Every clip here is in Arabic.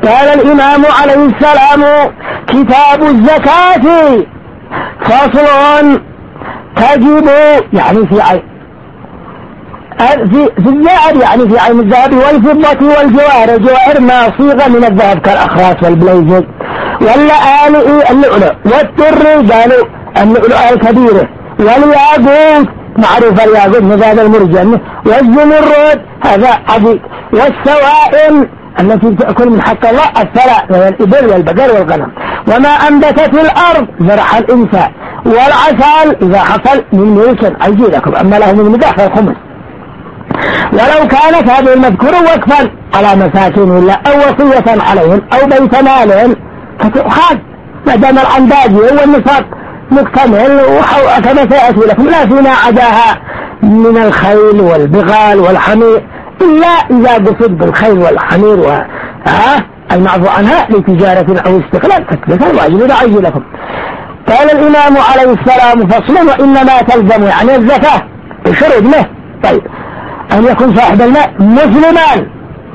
قال الإمام عليه السلام: كتاب الزكاة فصل. تجب يعني في عين في الذهب، يعني في عين الذهب والفضة والجواهر. جواهر ما صيغة من الذهب كالأخراس والبليزر واللآلئ اللؤلؤ والتر قالوا اللؤلؤ الكبيرة والياقوت معروف الياقوت مزاد المرجان والزمرد هذا عديد والسوائم التي تأكل من حق الله الثلاث وهي الإبل والبقر والغنم وما أنبتت الأرض زرع الإنسان والعسل إذا حصل من ملك أجيلكم أما له من مدح فالخمس. ولو كانت هذه المذكورة وقفا على مساكين ولا أو وصية عليهم أو بيت مالهم فتؤخذ ما دام الأنداج هو النصاب مكتمل كما سيأتي لكم لا فيما عداها من الخيل والبغال والحمير إلا إذا قصد بالخيل والحمير المعفو عنها لتجارة أو استقلال تكلفة الواجب دعي لكم. قال الإمام عليه السلام: فصل. وإنما تلزم يعني الزكاة شرط له. طيب أن يكون صاحب الماء مسلما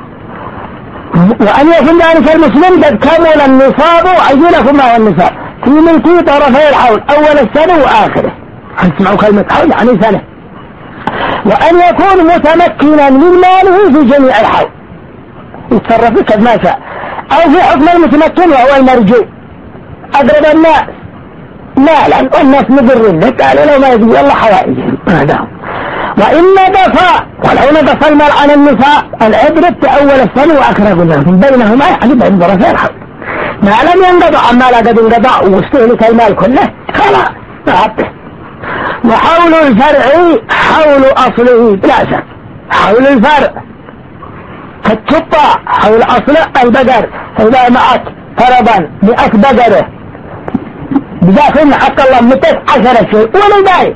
وأن يكون ذلك المسلم قد كمل النصاب وعجلكم ما هو النصاب في ملكي طرفي الحول أول السنة وآخره. هتسمعوا كلمة حول يعني سنة. وأن يكون متمكنا من ماله في جميع الحول يتصرف كما شاء أو في حكم المتمكن وهو المرجو أقرب الناس مالا والناس مضرين قالوا لو ما يجب الله حوائجهم هذا. وإن نقص ولو نقص المال عن النساء العبرة أول السنة وآخره بينهما يعني بين طرفي الحول ما لم ينقضع ما لا قد انقضع واستهلك المال كله خلاص نعطه. وحول الفرع حول أصله بلا شك. حول الفرع كالتبع حول أصل البقر إذا معك فرضا 100 بقرة بذاك حق الله 110 شيء ولا باي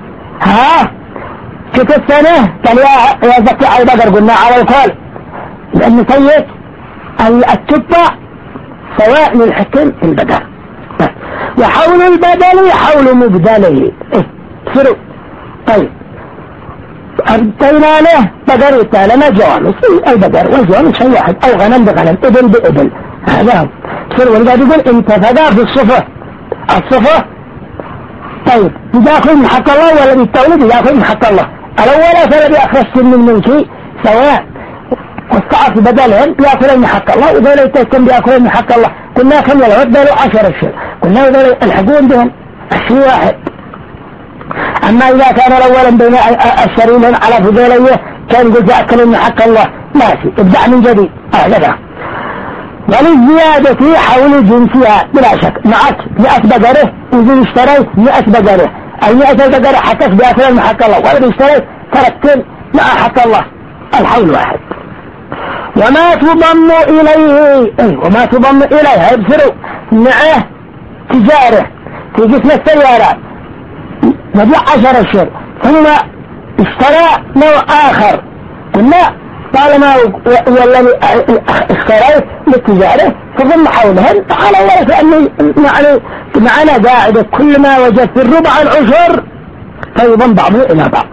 كت السنة قال يا زكي على البقر قلنا على الكل لأن سيد التبع سواء للحكم البقر. وحول البدل حول مبدله فرق. طيب أرتينا له بقر التالنا جوانس البقر والجوانس شيء واحد أو غنم بغنم إبل بإبل هذا فرق. ولذلك يقول انتفدا في الصفة الصفة. طيب يأخذ من حق الله ولا بالتولد يأخذ من حق الله الأول فلا بأخذ من ملكي سواء والصعف بدلهم يأكلون من حق الله وذولا يتكلم بيأكلون من حق الله. قلنا كم يلعب ذولا 10 الشيء قلنا ذولا الحقون بهم الشيء واحد. أما إذا كان الأول بين الشرين على فضولية كان قلت يأكلون من حق الله ماشي ابدأ من جديد هذا. وللزيادة حول جنسها بلا شك معك 100 بقرة وإذا اشتريت 100 بقرة 100 بقرة حتى بيأكلون من حق الله وإذا اشتريت تركتين مع حق الله الحول واحد. وما تضم إليه وما تضم إليه يبصروا معه تجارة في قسم السيارات مبيع 10 الشهر ثم اشترى نوع آخر قلنا طالما هو الذي اشتريت للتجارة فضم حولهن على الله فأنه معنا قاعدة كل ما وجد في الربع العشر فيضم بعضه إلى بعض.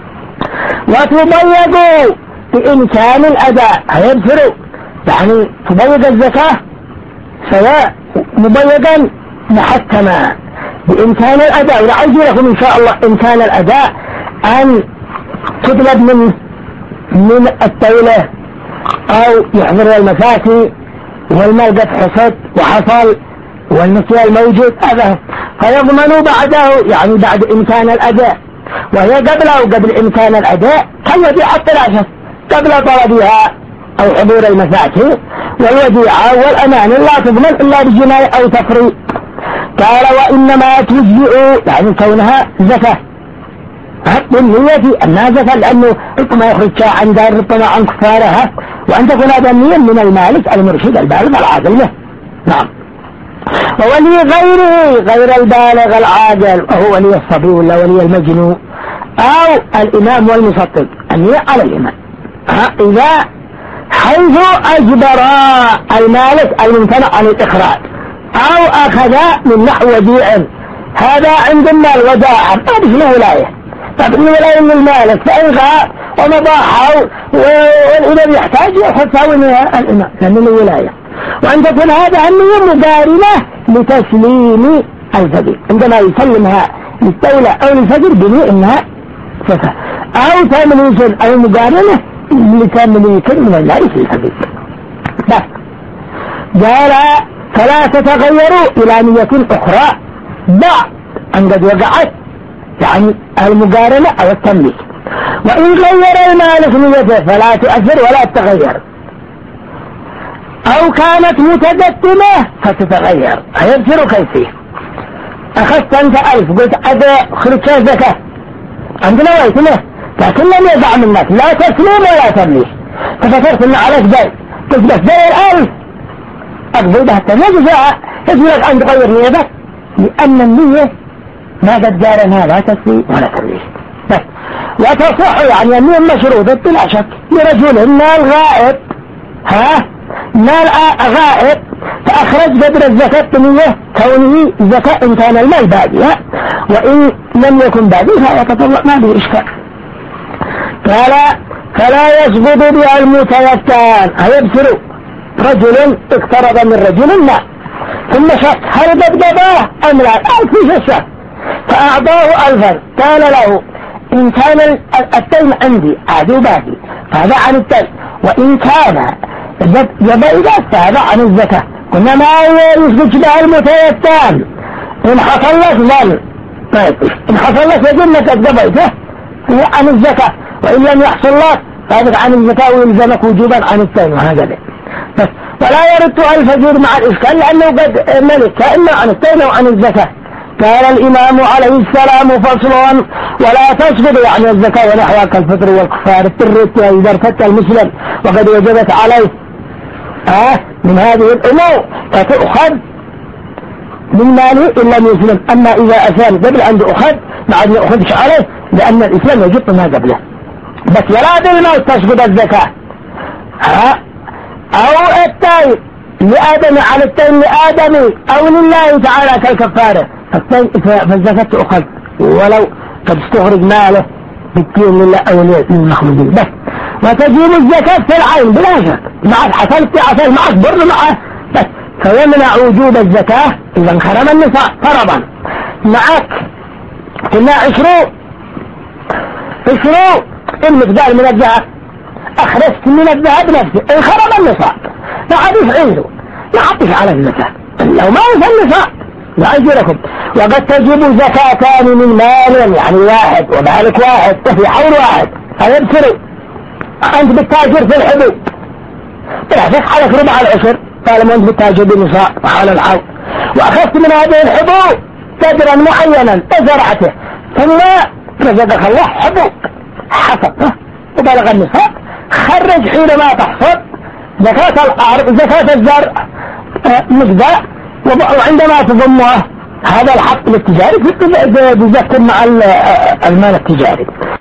وتضيقوا بإمكان الأداء هيبصروا يعني تضيق الزكاة سواء مضيقا محكما بإمكان الأداء. ولعجي لكم إن شاء الله إمكان الأداء أن تطلب من الدولة أو يحضر المفاتي والمال قد حصد وحصل والنسيان موجود هذا فيضمنوا بعده يعني بعد إمكان الأداء. وهي قبله وقبل إمكان الأداء كالذي حتى العشر قبل طلبها أو حضور المفاتي والوديعة والأمان لا تضمن إلا بجناية أو تفريط. قال وإنما تجزئ يعني كونها زكاة بالنية أنها زكاة لأنه ربما يخرج عن دار ربما عن كفارها وأن تكون هذا النية من المالك المرشد البالغ العاقل له. نعم. وولي غير البالغ العاقل وهو ولي الصبي ولا ولي المجنون أو الإمام والمسطب النية على الإمام إذا حيث أجبر المالك الممتنع عن الإخراج أو أخذ من نحو وديع هذا عندنا الوداع ما بشنا ولاية طب الولاية من المالك فإنغاء ومضاحه والإمام يحتاج يحط ساوينها الإمام لأنه الولاية. وأن تكون هذا النية مقارنة لتسليم الفجر، عندما يسلمها للدولة أو للفجر بنية إنها زكاة، أو تمليك أو مقارنة لتمليك من المال في الفجر. بس قال فلا تتغيروا إلى نية أخرى بعد أن قد وقعت، يعني المقارنة أو التمليك. وإن غير المالك نيته فلا تؤثر ولا تتغير، أو كانت متقدمة فتتغير. هيبصر كيفية. أخذت أنت 1000 قلت أدى خرجت زكاة عندنا ويتمه، لكن لم يضع منك لا تسليم ولا تمليك، ففكرت أن عليك بيت، قلت بس بيت 1000 أقضي بها التمليك جاء اسمك أن تغير نيتك، لأن النية ما قد قارنها لا تسليم ولا تمليك. بس وتصح يعني النية مشروطة بلا شك لرجل مال غائب، مال غائب فأخرج قدر الزكاة بنية كونه زكاة إن كان المال بادية، وإن لم يكن بادية فيتطلق ما به إشكال. قال فلا يسقط بها المتيتان. هيبصر رجل اقترض من رجل مال ثم شك هل بدباه أم لا، في الشك فأعطاه 1000، قال له إن كان التين عندي عادي باقي فهذا عن التين، وإن كان يبقى فهذا عن الزكاة. قلنا ما يسقط بها المتيتان، إن حصل لك ظن إن حصل لك يجنك الدبيته هو عن الزكاة، وإن لم يحصل لك فهذا عن الزكاة ويلزمك وجوبا عن التين وهكذا. بس ولا يرد الفجر مع الإشكال لأنه قد ملك إما عن التين أو عن الزكاة. قال الإمام عليه السلام فصل ولا تسقط يعني الزكاة ونحوها كالفطر والكفار التريت إذا ارتدت المسلم وقد وجبت عليه من هذه الأمور فتؤخذ من ماله إن لم يسلم. أما إذا أسلم قبل أن يؤخذ ما عاد يأخذش عليه لأن الإسلام يجب ما قبله. بس ولا بالموت تسقط الزكاة. أو التين لآدم على التين لآدم أو لله تعالى كالكفارة، فالزكاة تؤخذ ولو قد استخرج ماله بالتين لله أو للمخلوقين. بس وتجيب الزكاة في العين بلا شك، معك حصلت عسل معك بر معه، بس فيمنع وجود الزكاة إذا انخرم النصاب فرضا. معك كنا 20 المقدار من الذهب، أخرجت من الذهب نفسه انخرم النصاب ما عاد يفعله ما عطش على الزكاة لو ما يفعل النصاب لا أجركم. وقد تجب زكاتان من مال يعني واحد ومالك واحد وفي حول واحد. فيبصروا أنت بالتاجر في الحبوب تحفظ عليك ربع العشر طالما أنت بالتاجر بالنصاب وحال الحول، وأخذت من هذه الحبوب قدرا معينا تزرعته ثم رزقك الله حبوب حصد وبلغ النصاب، خرج حينما تحصد زكاة الأرض زكاة الزرع مقدار، وعندما تضمها هذا الحق التجاري تزكي مع المال التجاري.